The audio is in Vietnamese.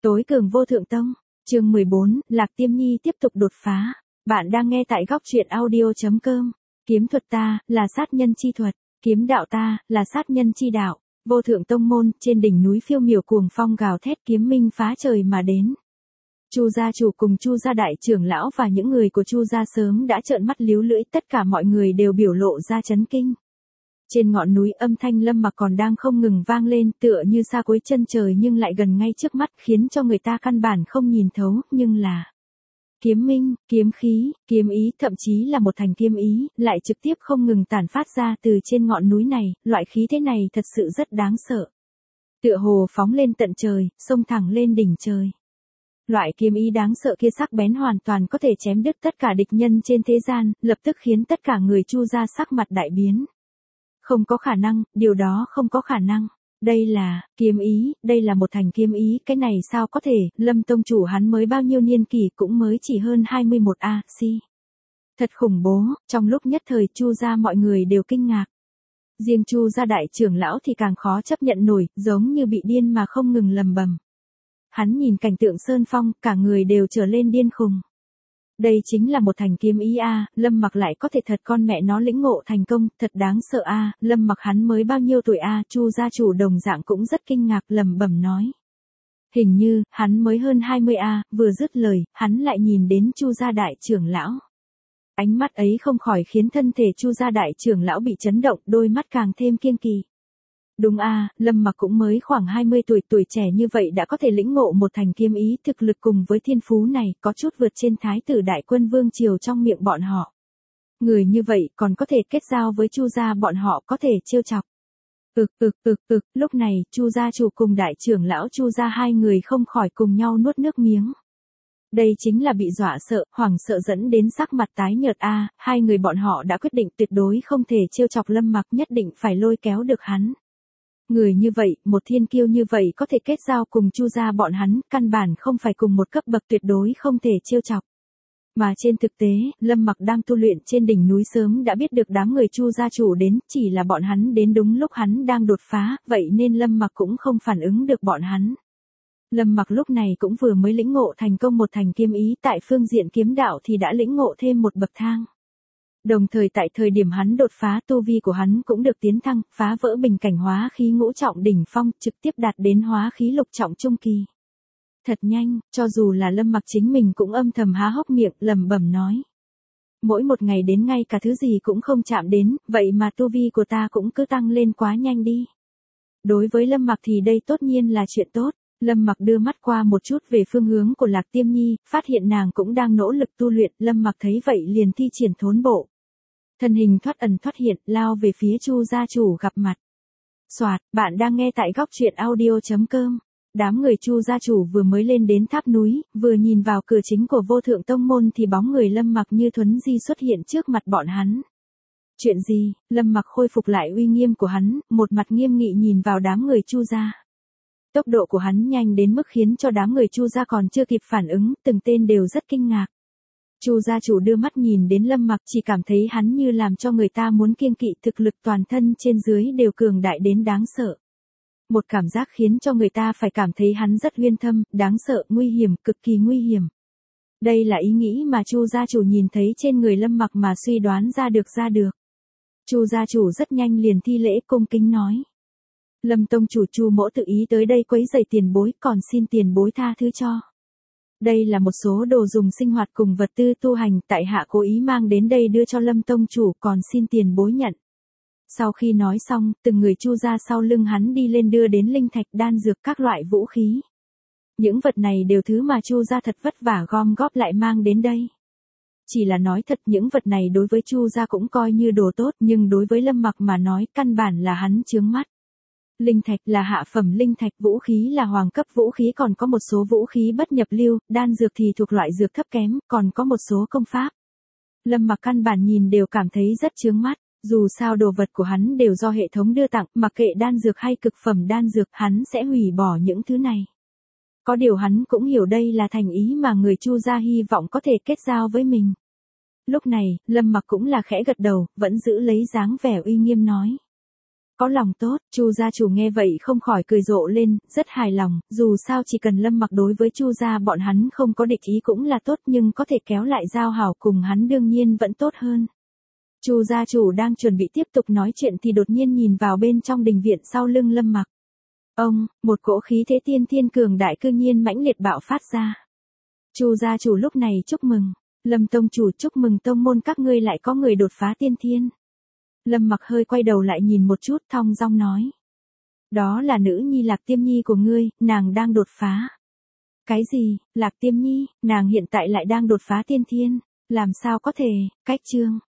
Tối cường vô thượng tông, chương 14, Lạc Tiêm Nhi tiếp tục đột phá. Bạn đang nghe tại góc truyện audio.com. Kiếm thuật ta, là sát nhân chi thuật, kiếm đạo ta, là sát nhân chi đạo. Vô thượng tông môn, trên đỉnh núi phiêu miểu cuồng phong gào thét kiếm minh phá trời mà đến. Chu gia chủ cùng Chu gia đại trưởng lão và những người của Chu gia sớm đã trợn mắt líu lưỡi, tất cả mọi người đều biểu lộ ra chấn kinh. Trên ngọn núi âm thanh Lâm Mặc còn đang không ngừng vang lên, tựa như xa cuối chân trời nhưng lại gần ngay trước mắt, khiến cho người ta căn bản không nhìn thấu, nhưng là kiếm minh, kiếm khí, kiếm ý, thậm chí là một thành kiếm ý, lại trực tiếp không ngừng tản phát ra từ trên ngọn núi này, loại khí thế này thật sự rất đáng sợ. Tựa hồ phóng lên tận trời, xông thẳng lên đỉnh trời. Loại kiếm ý đáng sợ kia sắc bén hoàn toàn có thể chém đứt tất cả địch nhân trên thế gian, lập tức khiến tất cả người Chu gia sắc mặt đại biến. Không có khả năng, điều đó không có khả năng. Đây là kiếm ý, đây là một thành kiếm ý, cái này sao có thể? Lâm tông chủ hắn mới bao nhiêu niên kỷ, cũng mới chỉ hơn 21 si. Thật khủng bố. Trong lúc nhất thời Chu gia mọi người đều kinh ngạc. Riêng Chu gia đại trưởng lão thì càng khó chấp nhận nổi, giống như bị điên mà không ngừng lầm bầm. Hắn nhìn cảnh tượng sơn phong, cả người đều trở lên điên khùng. Đây chính là một thành kiếm ý a, Lâm Mặc lại có thể thật con mẹ nó lĩnh ngộ thành công, thật đáng sợ a, Lâm Mặc hắn mới bao nhiêu tuổi a, Chu gia chủ đồng dạng cũng rất kinh ngạc lẩm bẩm nói. Hình như, hắn mới hơn 20 a, vừa dứt lời, hắn lại nhìn đến Chu gia đại trưởng lão. Ánh mắt ấy không khỏi khiến thân thể Chu gia đại trưởng lão bị chấn động, đôi mắt càng thêm kiêng kỵ. Đúng a, Lâm Mặc cũng mới khoảng 20 tuổi, tuổi trẻ như vậy đã có thể lĩnh ngộ một thành kiếm ý, thực lực cùng với thiên phú này có chút vượt trên thái tử đại quân vương triều trong miệng bọn họ. Người như vậy còn có thể kết giao với Chu gia, bọn họ có thể trêu chọc. Lúc này Chu gia chủ cùng đại trưởng lão Chu gia hai người không khỏi cùng nhau nuốt nước miếng. Đây chính là bị dọa sợ, hoảng sợ dẫn đến sắc mặt tái nhợt a, hai người bọn họ đã quyết định tuyệt đối không thể trêu chọc Lâm Mặc, nhất định phải lôi kéo được hắn. Người như vậy, một thiên kiêu như vậy có thể kết giao cùng Chu gia bọn hắn, căn bản không phải cùng một cấp bậc, tuyệt đối không thể trêu chọc. Mà trên thực tế, Lâm Mặc đang tu luyện trên đỉnh núi sớm đã biết được đám người Chu gia chủ đến, chỉ là bọn hắn đến đúng lúc hắn đang đột phá, vậy nên Lâm Mặc cũng không phản ứng được bọn hắn. Lâm Mặc lúc này cũng vừa mới lĩnh ngộ thành công một thành kiếm ý, tại phương diện kiếm đạo thì đã lĩnh ngộ thêm một bậc thang. Đồng thời tại thời điểm hắn đột phá, tu vi của hắn cũng được tiến thăng, phá vỡ bình cảnh hóa khí ngũ trọng đỉnh phong, trực tiếp đạt đến hóa khí lục trọng trung kỳ. Thật nhanh, cho dù là Lâm Mặc chính mình cũng âm thầm há hốc miệng, lẩm bẩm nói. Mỗi một ngày đến ngay cả thứ gì cũng không chạm đến, vậy mà tu vi của ta cũng cứ tăng lên quá nhanh đi. Đối với Lâm Mặc thì đây tất nhiên là chuyện tốt. Lâm Mặc đưa mắt qua một chút về phương hướng của Lạc Tiêm Nhi, phát hiện nàng cũng đang nỗ lực tu luyện, Lâm Mặc thấy vậy liền thi triển thốn bộ. Thân hình thoát ẩn thoát hiện, lao về phía Chu gia chủ gặp mặt. Soạt, bạn đang nghe tại góc truyện audio.com. Đám người Chu gia chủ vừa mới lên đến tháp núi, vừa nhìn vào cửa chính của vô thượng tông môn thì bóng người Lâm Mặc như thuấn di xuất hiện trước mặt bọn hắn. Chuyện gì? Lâm Mặc khôi phục lại uy nghiêm của hắn, một mặt nghiêm nghị nhìn vào đám người Chu gia. Tốc độ của hắn nhanh đến mức khiến cho đám người Chu gia còn chưa kịp phản ứng, từng tên đều rất kinh ngạc. Chu gia chủ đưa mắt nhìn đến Lâm Mặc, chỉ cảm thấy hắn như làm cho người ta muốn kiêng kỵ, thực lực toàn thân trên dưới đều cường đại đến đáng sợ. Một cảm giác khiến cho người ta phải cảm thấy hắn rất uyên thâm, đáng sợ, nguy hiểm, cực kỳ nguy hiểm. Đây là ý nghĩ mà Chu gia chủ nhìn thấy trên người Lâm Mặc mà suy đoán ra được. Chu gia chủ rất nhanh liền thi lễ cung kính nói. Lâm tông chủ Chu mỗ tự ý tới đây quấy rầy tiền bối, còn xin tiền bối tha thứ cho. Đây là một số đồ dùng sinh hoạt cùng vật tư tu hành, tại hạ cố ý mang đến đây đưa cho Lâm tông chủ, còn xin tiền bối nhận. Sau khi nói xong, từng người Chu gia sau lưng hắn đi lên đưa đến linh thạch, đan dược, các loại vũ khí. Những vật này đều thứ mà Chu gia thật vất vả gom góp lại mang đến đây. Chỉ là nói thật, những vật này đối với Chu gia cũng coi như đồ tốt, nhưng đối với Lâm Mặc mà nói, căn bản là hắn chướng mắt. Linh thạch là hạ phẩm linh thạch, vũ khí là hoàng cấp vũ khí, còn có một số vũ khí bất nhập lưu, đan dược thì thuộc loại dược thấp kém, còn có một số công pháp. Lâm Mặc căn bản nhìn đều cảm thấy rất chướng mắt, dù sao đồ vật của hắn đều do hệ thống đưa tặng, mặc kệ đan dược hay cực phẩm đan dược, hắn sẽ hủy bỏ những thứ này. Có điều hắn cũng hiểu đây là thành ý mà người Chu gia hy vọng có thể kết giao với mình. Lúc này, Lâm Mặc cũng là khẽ gật đầu, vẫn giữ lấy dáng vẻ uy nghiêm nói. Có lòng tốt, Chu gia chủ nghe vậy không khỏi cười rộ lên, rất hài lòng, dù sao chỉ cần Lâm Mặc đối với Chu gia bọn hắn không có địch ý cũng là tốt, nhưng có thể kéo lại giao hảo cùng hắn đương nhiên vẫn tốt hơn. Chu gia chủ đang chuẩn bị tiếp tục nói chuyện thì đột nhiên nhìn vào bên trong đình viện sau lưng Lâm Mặc. Ông, một cỗ khí thế tiên thiên cường đại cư nhiên mãnh liệt bạo phát ra. Chu gia chủ lúc này chúc mừng, Lâm tông chủ chúc mừng tông môn các ngươi lại có người đột phá tiên thiên. Lâm Mặc hơi quay đầu lại nhìn một chút thong dong nói. Đó là nữ nhi Lạc Tiêm Nhi của ngươi, nàng đang đột phá. Cái gì, Lạc Tiêm Nhi, nàng hiện tại lại đang đột phá tiên thiên, làm sao có thể, cách chương.